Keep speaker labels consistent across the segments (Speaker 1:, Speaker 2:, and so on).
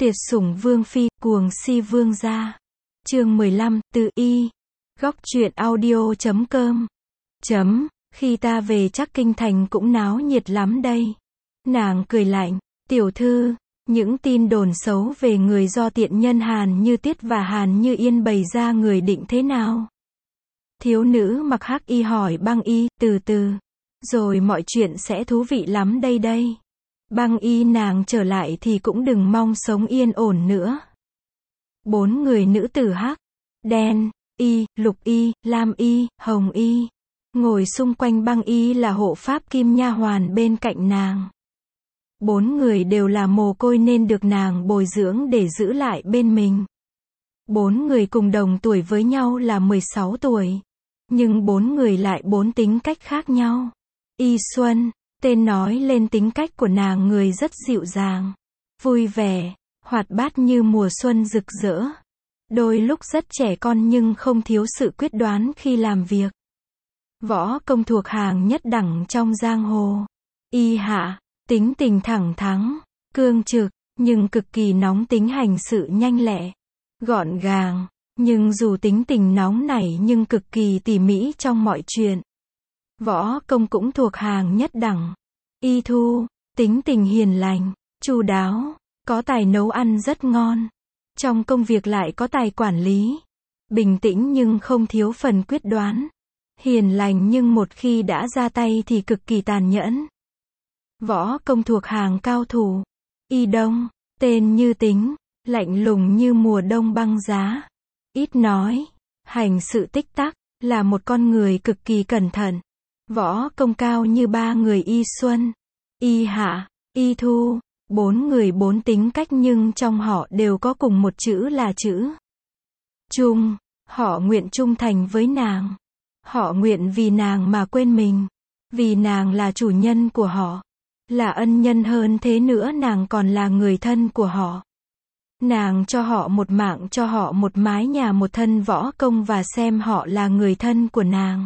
Speaker 1: Tiệt sủng vương phi, cuồng si vương gia. Chương 15, từ y. Góc truyện audio.com. Khi ta về chắc kinh thành cũng náo nhiệt lắm đây. Nàng cười lạnh, tiểu thư, những tin đồn xấu về người do tiện nhân Hàn Như Tiết và Hàn Như Yên bày ra người định thế nào? Thiếu nữ mặc hắc y hỏi băng y, từ từ. Rồi mọi chuyện sẽ thú vị lắm đây. Băng y nàng trở lại thì cũng đừng mong sống yên ổn nữa. 4 người nữ tử hắc, đen, y, lục y, lam y, hồng y. Ngồi xung quanh băng y là hộ pháp kim nha hoàn bên cạnh nàng. 4 người đều là mồ côi nên được nàng bồi dưỡng để giữ lại bên mình. 4 người cùng đồng tuổi với nhau là 16 tuổi. Nhưng 4 người lại 4 tính cách khác nhau. Y Xuân, tên nói lên tính cách của nàng, người rất dịu dàng, vui vẻ, hoạt bát như mùa xuân rực rỡ. Đôi lúc rất trẻ con nhưng không thiếu sự quyết đoán khi làm việc. Võ công thuộc hàng nhất đẳng trong giang hồ. Y Hạ, tính tình thẳng thắn, cương trực, nhưng cực kỳ nóng tính, hành sự nhanh lẹ, gọn gàng, nhưng dù tính tình nóng nảy nhưng cực kỳ tỉ mỉ trong mọi chuyện. Võ công cũng thuộc hàng nhất đẳng. Y Thu, tính tình hiền lành, chu đáo, có tài nấu ăn rất ngon. Trong công việc lại có tài quản lý. Bình tĩnh nhưng không thiếu phần quyết đoán. Hiền lành nhưng một khi đã ra tay thì cực kỳ tàn nhẫn. Võ công thuộc hàng cao thủ. Y Đông, tên như tính, lạnh lùng như mùa đông băng giá. Ít nói, hành sự tích tắc, là một con người cực kỳ cẩn thận. Võ công cao như 3 người Y Xuân, Y Hạ, Y Thu. 4 người 4 tính cách nhưng trong họ đều có cùng một chữ là chữ trung. Họ nguyện trung thành với nàng. Họ nguyện vì nàng mà quên mình. Vì nàng là chủ nhân của họ. Là ân nhân, hơn thế nữa nàng còn là người thân của họ. Nàng cho họ một mạng, cho họ một mái nhà, một thân võ công và xem họ là người thân của nàng.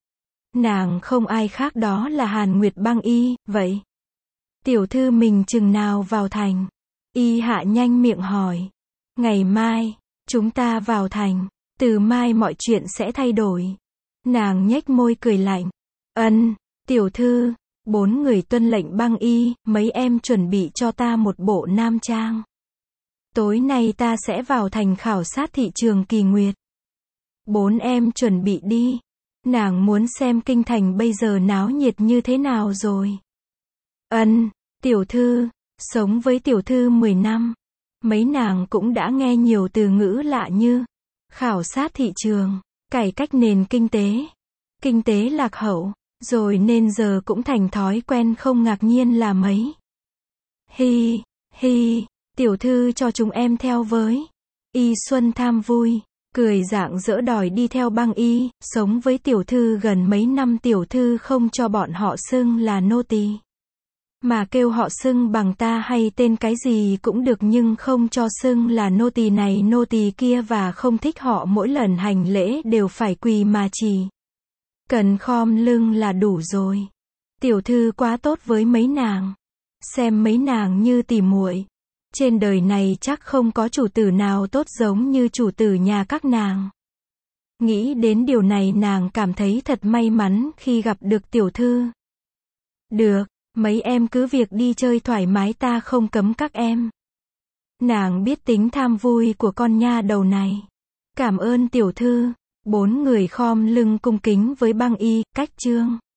Speaker 1: Nàng không ai khác, đó là Hàn Nguyệt băng y. Vậy tiểu thư mình chừng nào vào thành? Y Hạ nhanh miệng hỏi. Ngày mai, chúng ta vào thành. Từ mai mọi chuyện sẽ thay đổi. Nàng nhếch môi cười lạnh. Ân, tiểu thư. 4 người tuân lệnh băng y. Mấy em chuẩn bị cho ta một bộ nam trang. Tối nay ta sẽ vào thành khảo sát thị trường Kỳ Nguyệt. 4 em chuẩn bị đi. Nàng muốn xem kinh thành bây giờ náo nhiệt như thế nào rồi. Ân, tiểu thư, sống với tiểu thư 10 năm. Mấy nàng cũng đã nghe nhiều từ ngữ lạ như khảo sát thị trường, cải cách nền kinh tế lạc hậu, rồi nên giờ cũng thành thói quen, không ngạc nhiên là mấy. Hi, tiểu thư cho chúng em theo với. Y Xuân tham vui, cười rạng rỡ đòi đi theo băng y, sống với tiểu thư gần mấy năm tiểu thư không cho bọn họ xưng là nô tỳ. Mà kêu họ xưng bằng ta hay tên cái gì cũng được, nhưng không cho xưng là nô tỳ này nô tỳ kia, và không thích họ mỗi lần hành lễ đều phải quỳ mà chỉ cần khom lưng là đủ rồi. Tiểu thư quá tốt với mấy nàng. Xem mấy nàng như tỉ muội. Trên đời này chắc không có chủ tử nào tốt giống như chủ tử nhà các nàng. Nghĩ đến điều này nàng cảm thấy thật may mắn khi gặp được tiểu thư. Được, mấy em cứ việc đi chơi thoải mái, ta không cấm các em. Nàng biết tính tham vui của con nha đầu này. Cảm ơn tiểu thư. 4 người khom lưng cung kính với băng y, cách trương.